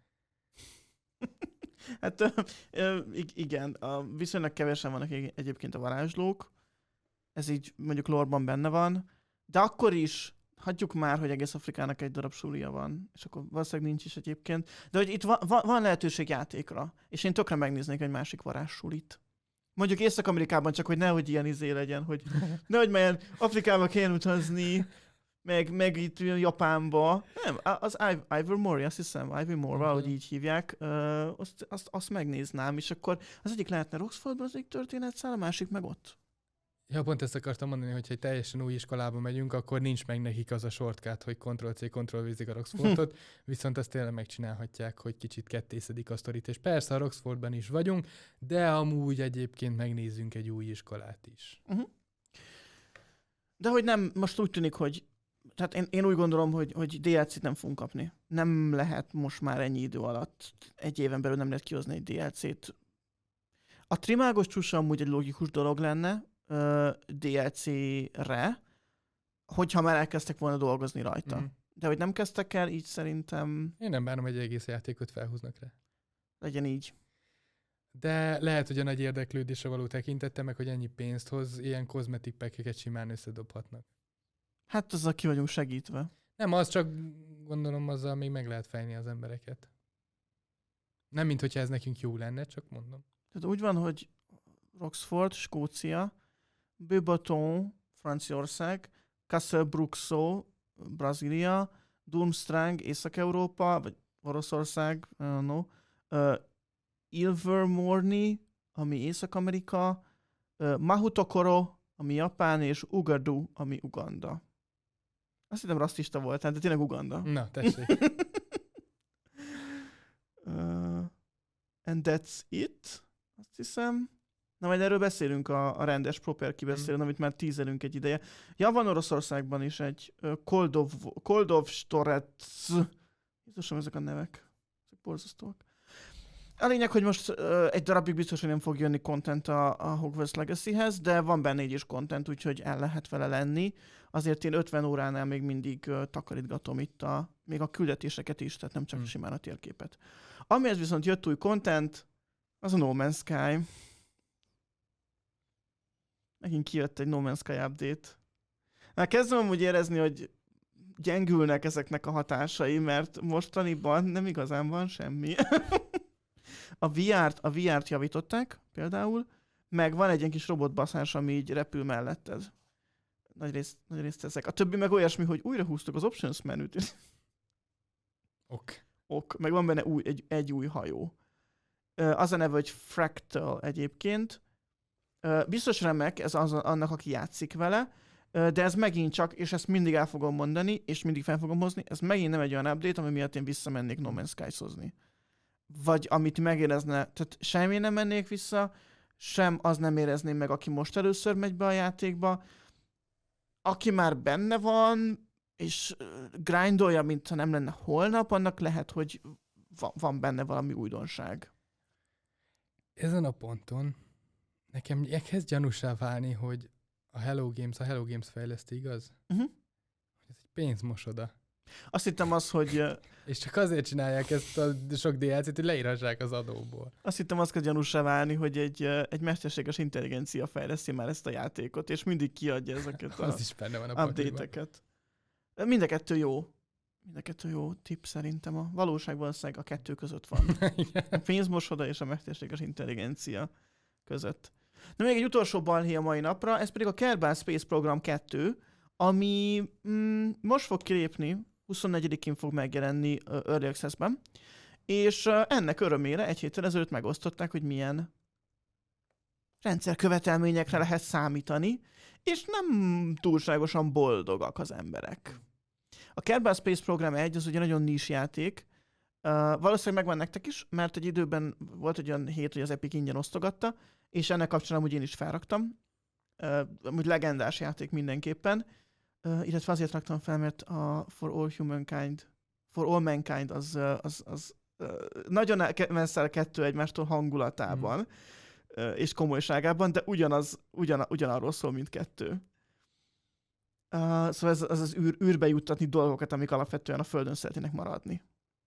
Hát igen, a, viszonylag kevesen vannak egyébként a varázslók, ez így mondjuk lore-ban benne van, de akkor is hagyjuk már, hogy egész Afrikának egy darab súlya van, és akkor valószínűleg nincs is egyébként, de hogy itt van, van lehetőség játékra, és én tökre megnéznék egy másik varázssulit. Mondjuk Észak-Amerikában, csak hogy nehogy ilyen izé legyen, hogy nehogy már Afrikába kelljen utazni, meg, meg itt Japánba. Nem, az Ivermore, azt hiszem, Ivermore, valahogy így hívják, uh, azt, azt, azt megnéznám, és akkor az egyik lehetne Roxfordban az egyik történetszál, a másik meg ott. Ja, pont ezt akartam mondani, hogy ha egy teljesen új iskolába megyünk, akkor nincs meg nekik az a shortcut, hogy Ctrl-C, Ctrl-V-zik a Roxfordot, viszont azt tényleg megcsinálhatják, hogy kicsit kettészedik a sztorit, és persze a Roxfordban is vagyunk, de amúgy egyébként megnézzünk egy új iskolát is. Uh-huh. De hogy nem, most úgy tűnik, hogy tehát én, én úgy gondolom, hogy, hogy dé el cét nem fogunk kapni. Nem lehet most már ennyi idő alatt, egy éven belül nem lehet kihozni egy dé el cét. A trimágos csúcsa amúgy egy logikus dolog lenne uh, dé el cére, hogyha már elkezdtek volna dolgozni rajta. Mm. De hogy nem kezdtek el, így szerintem... Én nem bánom, hogy egy egész játékot felhúznak rá. Legyen így. De lehet, hogy a nagy érdeklődésre való tekintette meg, hogy ennyi pénzt hoz, ilyen kozmetik packeket simán összedobhatnak. Hát azzal ki vagyunk segítve. Nem, az csak gondolom azzal még meg lehet fejni az embereket. Nem, mint hogyha ez nekünk jó lenne, csak mondom. Tehát úgy van, hogy Roxford, Skócia, Beaubaton, Franciaország, Castelbruxo, Brazília, Durmstrang, Észak-Európa, vagy Oroszország, I don't know, uh, Ilvermorny, ami Észak-Amerika, uh, Mahutokoro, ami Japán, és Ugadu, ami Uganda. Azt hittem rasszista voltál, de tényleg Uganda. Na, tessék. uh, and that's it, azt hiszem. Na, majd erről beszélünk a, a rendes, proper kibeszélőn, mm. amit már tízelünk egy ideje. Ja, van Oroszországban is egy uh, Koldov, Koldov Storec. Jézusom, ezek a nevek. Ezek borzasztóak. A lényeg, hogy most uh, egy darabig biztos, hogy nem fog jönni content a, a Hogwarts Legacy-hez, de van benne így is content, úgyhogy el lehet vele lenni. Azért én ötven óránál még mindig uh, takarítgatom itt a, még a küldetéseket is, tehát nem csak mm. simán a térképet. Amihez viszont jött új content, az a No Man's Sky. Megint kijött egy No Man's Sky update. Már kezdem úgy érezni, hogy gyengülnek ezeknek a hatásai, mert mostaniban nem igazán van semmi. A vé er-t, a vé er-t javították például, meg van egy ilyen kis robotbaszás, ami így repül melletted. Nagy részt, nagy részt ezek. A többi meg olyasmi, hogy újra húztuk az options menüt. Ok. Ok. Meg van benne új, egy, egy új hajó. Az a neve, hogy Fractal egyébként. Biztos remek, ez az, annak, aki játszik vele, de ez megint csak, és ezt mindig el fogom mondani, és mindig fel fogom hozni, ez megint nem egy olyan update, ami miatt én visszamennék No Man's Sky-szozni. Vagy amit megérezne, tehát semmi nem mennék vissza, sem az nem érezném meg, aki most először megy be a játékba. Aki már benne van, és grindolja, mintha nem lenne holnap, annak lehet, hogy van benne valami újdonság. Ezen a ponton nekem elkezd gyanúsá válni, hogy a Hello Games, a Hello Games fejleszti, igaz? Uh-huh. Ez egy pénzmosoda. Azt hittem az, hogy... És csak azért csinálják ezt a sok dé el cét, hogy leírassák az adóból. Azt hittem azt kell gyanúsá válni, hogy egy, egy mesterséges intelligencia fejleszti már ezt a játékot, és mindig kiadja ezeket a az is benne van a update-eket. Mind a kettő jó. Mind a kettő jó tipp szerintem. A valóság valószínűleg a kettő között van. A pénzmosoda és a mesterséges intelligencia között. Na még egy utolsó balhé a mai napra, ez pedig a Kerbal Space Program kettő, ami mm, most fog kilépni huszonnegyedikén fog megjelenni uh, Early Access-ben, és uh, ennek örömére egy héttel ezelőtt megosztották, hogy milyen rendszerkövetelményekre lehet számítani, és nem túlságosan boldogak az emberek. A Kerbal Space Program egy az ugye nagyon nis játék, uh, valószínűleg megvan nektek is, mert egy időben volt egy olyan hét, hogy az Epic ingyen osztogatta, és ennek kapcsán amúgy én is felraktam. Uh, amúgy legendás játék mindenképpen, uh, illetve azért raktam fel, mert a For All Humankind, For All Mankind az, uh, az, az uh, nagyon messze a kettő egymástól hangulatában, mm. uh, és komolyságában, de ugyanaz, ugyan, ugyanarról szól, mint kettő. Uh, szóval ez az, az űr, űrbe juttatni dolgokat, amik alapvetően a Földön szeretnének maradni.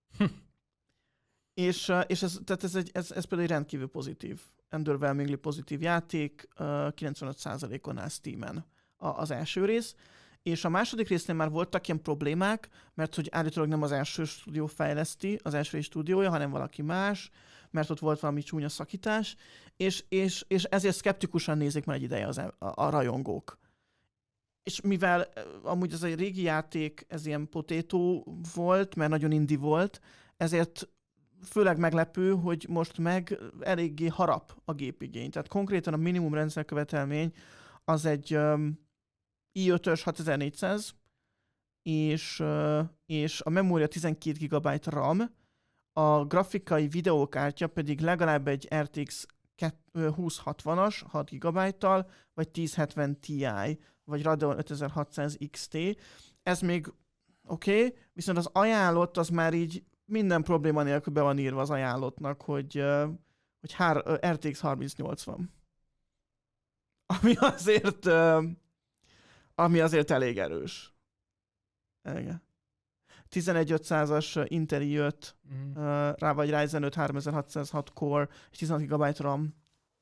és uh, és ez, tehát ez, egy, ez, ez például egy rendkívül pozitív, underwhelmingly pozitív játék, uh, kilencvenöt százalékon áll Steamen a, az első rész, és a második résznél már voltak ilyen problémák, mert hogy állítólag nem az első stúdió fejleszti, az első rész stúdiója, hanem valaki más, mert ott volt valami csúnya szakítás, és, és, és ezért szkeptikusan nézik már egy ideje az, a, a rajongók. És mivel amúgy ez egy régi játék, ez ilyen potato volt, mert nagyon indie volt, ezért főleg meglepő, hogy most meg eléggé harap a gépigény. Tehát konkrétan a minimum rendszerkövetelmény az egy um, i ötös hatezernégyszáz, és, uh, és a memória tizenkét gigabyte RAM, a grafikai videókártya pedig legalább egy er té iksz húszszázhatvanas hat gigabyte-tal, vagy ezerhetven Ti, vagy Radeon ötezer-hatszáz iksz té. Ez még oké, okay, viszont az ajánlott az már így minden probléma nélkül be van írva az ajánlottnak, hogy, uh, hogy er té iksz harmincnyolcvan. Ami azért, uh, ami azért elég erős. Igen. tizenegy-ötszázas Inteli jött, mm. uh, rá vagy Ryzen öt háromezer-hatszázhat core, és tizenhat gigabyte RAM.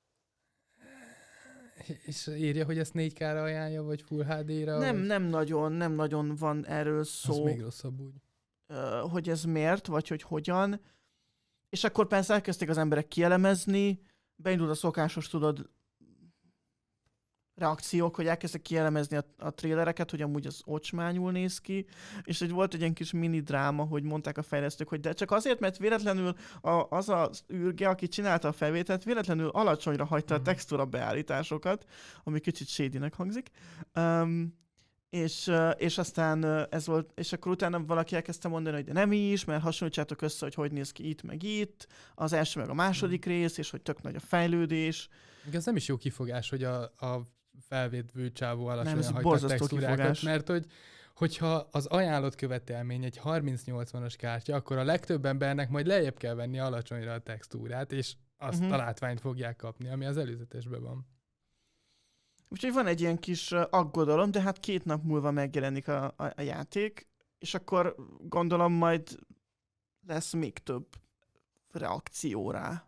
És írja, hogy ezt négy ká-ra ajánlja, vagy Full há dé-ra? Nem, vagy... nem nagyon, nem nagyon van erről szó. Az még rosszabb úgy. Uh, hogy ez miért, vagy hogy hogyan. És akkor persze elkezdték az emberek kielemezni, beindult a szokásos, tudod, reakciók, hogy elkezdtek kielemezni a, a trélereket, hogy amúgy az ocsmányul néz ki, és egy volt egy ilyen kis mini dráma, hogy mondták a fejlesztők, hogy de csak azért, mert véletlenül a, az az űrge, aki csinálta a felvételt, véletlenül alacsonyra hagyta a textúra beállításokat, ami kicsit shady-nek hangzik. Um, és, és aztán ez volt, és akkor utána valaki elkezdte mondani, hogy de nem is, mert hasonlítsátok össze, hogy hogy néz ki itt meg itt, az első meg a második rész, és hogy tök nagy a fejlődés. Ez nem is jó kifogás, hogy a, a felvétvő csávó alacsonyan hagyta a textúrákat, kifogás. Mert hogy, hogyha az ajánlott követelmény egy harmincnyolcvanas kártya, akkor a legtöbb embernek majd lejjebb kell venni alacsonyra a textúrát, és azt uh-huh. a látványt fogják kapni, ami az előzetesben van. Úgyhogy van egy ilyen kis aggodalom, de hát két nap múlva megjelenik a, a, a játék, és akkor gondolom majd lesz még több reakció rá.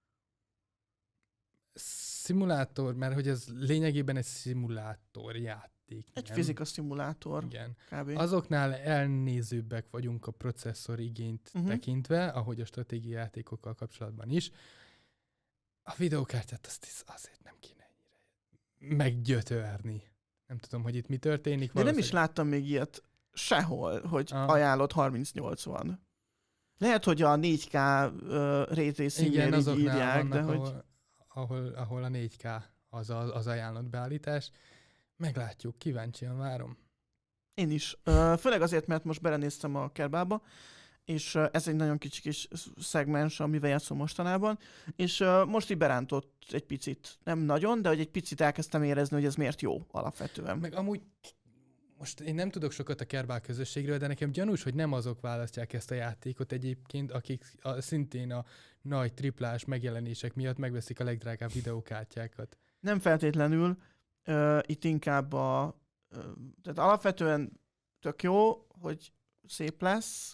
Szimulátor, mert hogy ez lényegében egy szimulátor játék. Egy nem? Fizika szimulátor. Igen. Kb. Azoknál elnézőbbek vagyunk a processzor igényt uh-huh. tekintve, ahogy a stratégiai játékokkal kapcsolatban is. A videókártyát azt azért nem kéne ennyire meggyötörni. Nem tudom, hogy itt mi történik. De nem is láttam még ilyet sehol, hogy ah. ajánlott harmincnyolcvan. Lehet, hogy a négy ká uh, ray tracing-nél így írják, de hogy... Ahol... Ahol, ahol a négy ká az, az, az ajánlott beállítás. Meglátjuk, kíváncsian várom. Én is. Uh, főleg azért, mert most belenéztem a Kerbába, és uh, ez egy nagyon kicsi kis szegmens, amivel játszom mostanában, és uh, most így berántott egy picit. Nem nagyon, de hogy egy picit elkezdtem érezni, hogy ez miért jó alapvetően. Meg amúgy most én nem tudok sokat a Kerbal közösségről, de nekem gyanús, hogy nem azok választják ezt a játékot egyébként, akik a, szintén a nagy triplás megjelenések miatt megveszik a legdrágább videókártyákat. Nem feltétlenül. Uh, itt inkább a... Uh, tehát alapvetően tök jó, hogy szép lesz,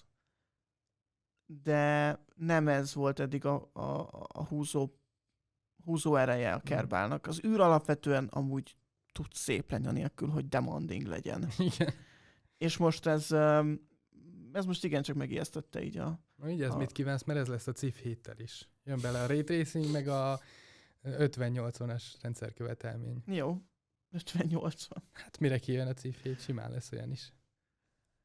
de nem ez volt eddig a, a, a húzó, húzó ereje a Kerbalnak. Az űr alapvetően amúgy tud szép lenni anélkül, hogy demanding legyen. Igen. És most ez, ez most igencsak megijesztette így a... Na így ez a... mit kívánsz, mert ez lesz a cé i ef héttel is. Jön bele a Ray Tracing, meg a ötven nyolcvanas rendszerkövetelmény. Jó, ötven nyolcvan. Hát mire kijön a cé i ef hét, simán lesz olyan is.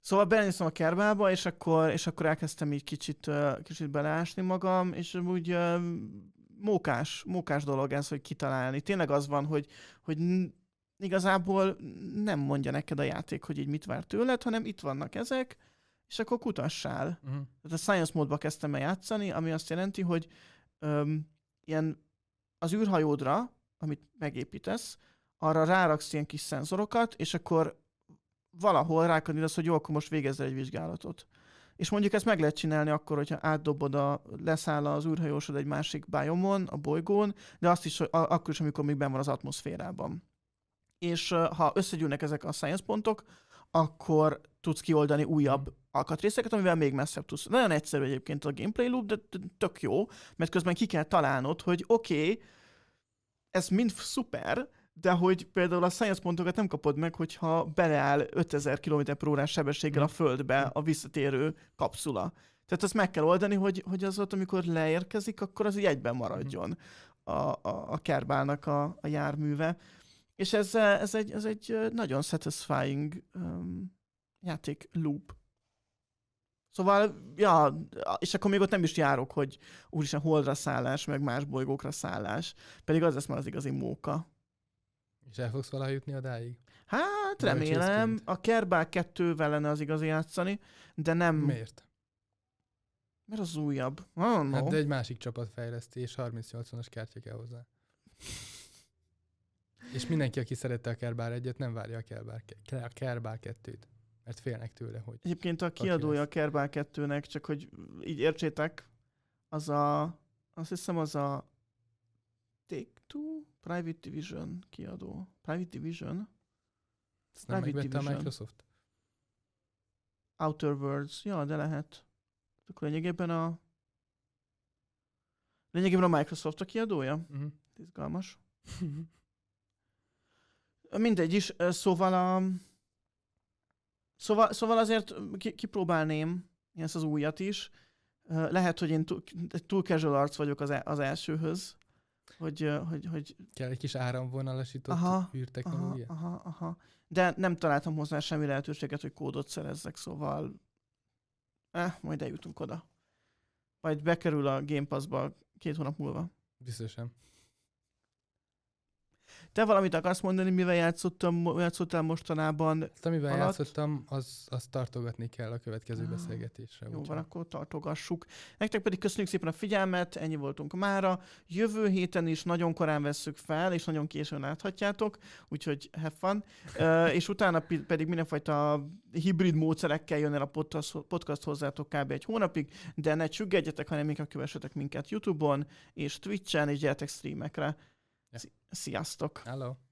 Szóval belenéztem a Kerbálba, és akkor, és akkor elkezdtem így kicsit, uh, kicsit beleásni magam, és úgy uh, mókás, mókás dolog ez, hogy kitalálni. Tényleg az van, hogy, hogy igazából nem mondja neked a játék, hogy így mit vár tőled, hanem itt vannak ezek, és akkor kutassál. Uh-huh. Tehát a Science módba kezdtem el játszani, ami azt jelenti, hogy um, ilyen az űrhajódra, amit megépítesz, arra ráraksz ilyen kis szenzorokat, és akkor valahol rákandidasz, hogy jó, akkor most végezz el egy vizsgálatot. És mondjuk ezt meg lehet csinálni akkor, hogyha átdobod a, leszáll az űrhajósod egy másik biomon, a bolygón, de azt is a, akkor is, amikor még benn van az atmoszférában. És uh, ha összegyűlnek ezek a science pontok, akkor tudsz kioldani újabb alkatrészeket, amivel még messzebb tudsz. Nagyon egyszerű egyébként a gameplay loop, de tök jó, mert közben ki kell találnod, hogy oké, okay, ez mind szuper, de hogy például a science pontokat nem kapod meg, hogyha beleáll ötezer kilométer per órás sebességgel a Földbe a visszatérő kapszula. Tehát azt meg kell oldani, hogy, hogy az ott, amikor leérkezik, akkor az így egyben maradjon a, a, a Kerbálnak a, a járműve. És ez, ez, egy, ez egy nagyon satisfying um, játék loop. Szóval, ja, és akkor még ott nem is járok, hogy úristen holdra szállás, meg más bolygókra szállás. Pedig az lesz már az igazi móka. És el fogsz valaha jutni odáig? Hát remélem. A Kerbal kettővel lenne az igazi játszani, de nem... Miért? Mert az újabb. Oh, no. Hát de egy másik csapat fejleszti, és harminc nyolcvanas kártya kell hozzá. És mindenki, aki szerette a Kerbal egyet, nem várja a Kerbal, a Kerbal kettőt. Mert félnek tőle, hogy... Egyébként a kiadója a Kerbal kettőnek, csak hogy így értsétek, az a... Azt hiszem az a... Take-Two? Private Division kiadó. Private Division? Ezt nem Private megvette Division. a Microsoft? Outer Worlds. Ja, de lehet. Akkor lényegében a... Lényegében a Microsoft a kiadója? Uh-huh. Izgalmas. Mindegy is. Szóval a... Szóval, szóval azért kipróbálném ezt az újat is. Lehet, hogy én túl, túl casual arc vagyok az, az elsőhöz. Hogy, hogy, hogy... Kell egy kis áramvonalasított űrtechnológia? Aha, aha, aha. De nem találtam hozzá semmi lehetőséget, hogy kódot szerezzek, szóval eh, majd eljutunk oda. Majd bekerül a Game Pass-ba két hónap múlva. Biztosan. Te valamit akarsz mondani, mivel játszottam, játszottál mostanában? Azt, amivel alatt? játszottam, az, az tartogatni kell a következő ah, beszélgetésre. Jó, van, akkor tartogassuk. Nektek pedig köszönjük szépen a figyelmet, ennyi voltunk mára. Jövő héten is nagyon korán vesszük fel, és nagyon későn láthatjátok, úgyhogy have fun. uh, és utána pedig mindenfajta hibrid módszerekkel jön el a podcast, podcast hozzátok kb. Egy hónapig, de ne csüggedjetek, hanem inkább kövessetek minket YouTube-on és Twitch-en, és gyertek streamekre. Ja. Sziasztok! Hello!